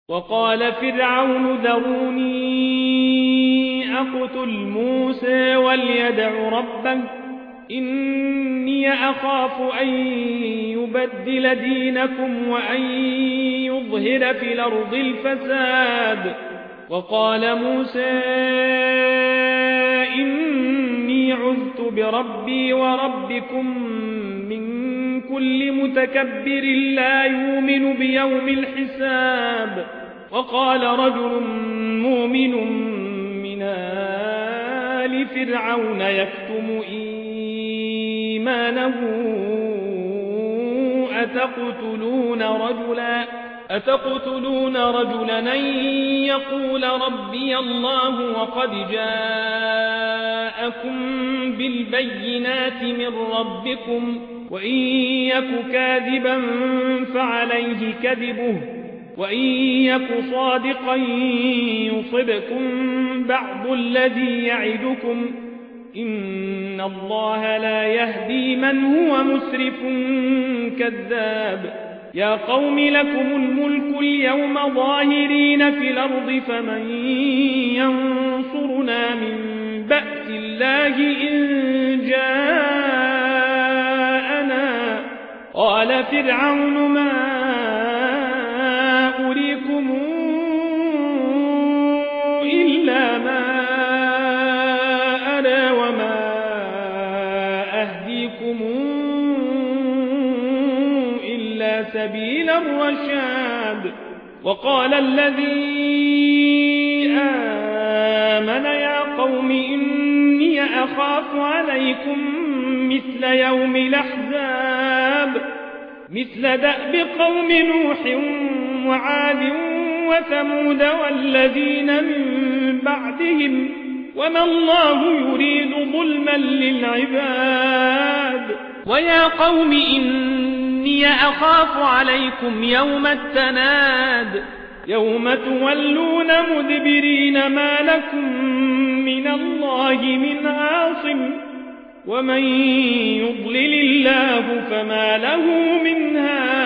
وقال فرعون ذروني أقتل موسى وليدع ربه إني أخاف أن يبدل دينكم وأن يظهر في الأرض الفساد. وقال موسى إني عذت بربي وربكم من كل متكبر لا يؤمن بيوم الحساب. وقال رجل مؤمن من آل فرعون يكتم إيمانه أتقتلون رجلا أن يقول ربي الله وقد جاءكم بالبينات من ربكم وإن يك كاذبا فعليه كذبه وإن يك صادقا يصبكم بعض الذي يعدكم إن الله لا يهدي من هو مسرف كذاب. يا قوم لكم الملك اليوم ظاهرين في الأرض فمن ينصرنا من بأس الله إن جاءنا. قال فرعون ما أريكم إلا ما أرى وما أهديكم إلا سبيل الرشاد. وقال الذي آمن يا قوم إني أخاف عليكم مثل يوم الأحزاب مثل دأب قوم نوح وعاد وثمود والذين من بعدهم وما الله يريد ظلما للعباد. ويا قوم إني أخاف عليكم يوم التناد يوم تولون مدبرين ما لكم من الله من عاصم ومن يضلل الله فما له من هاد.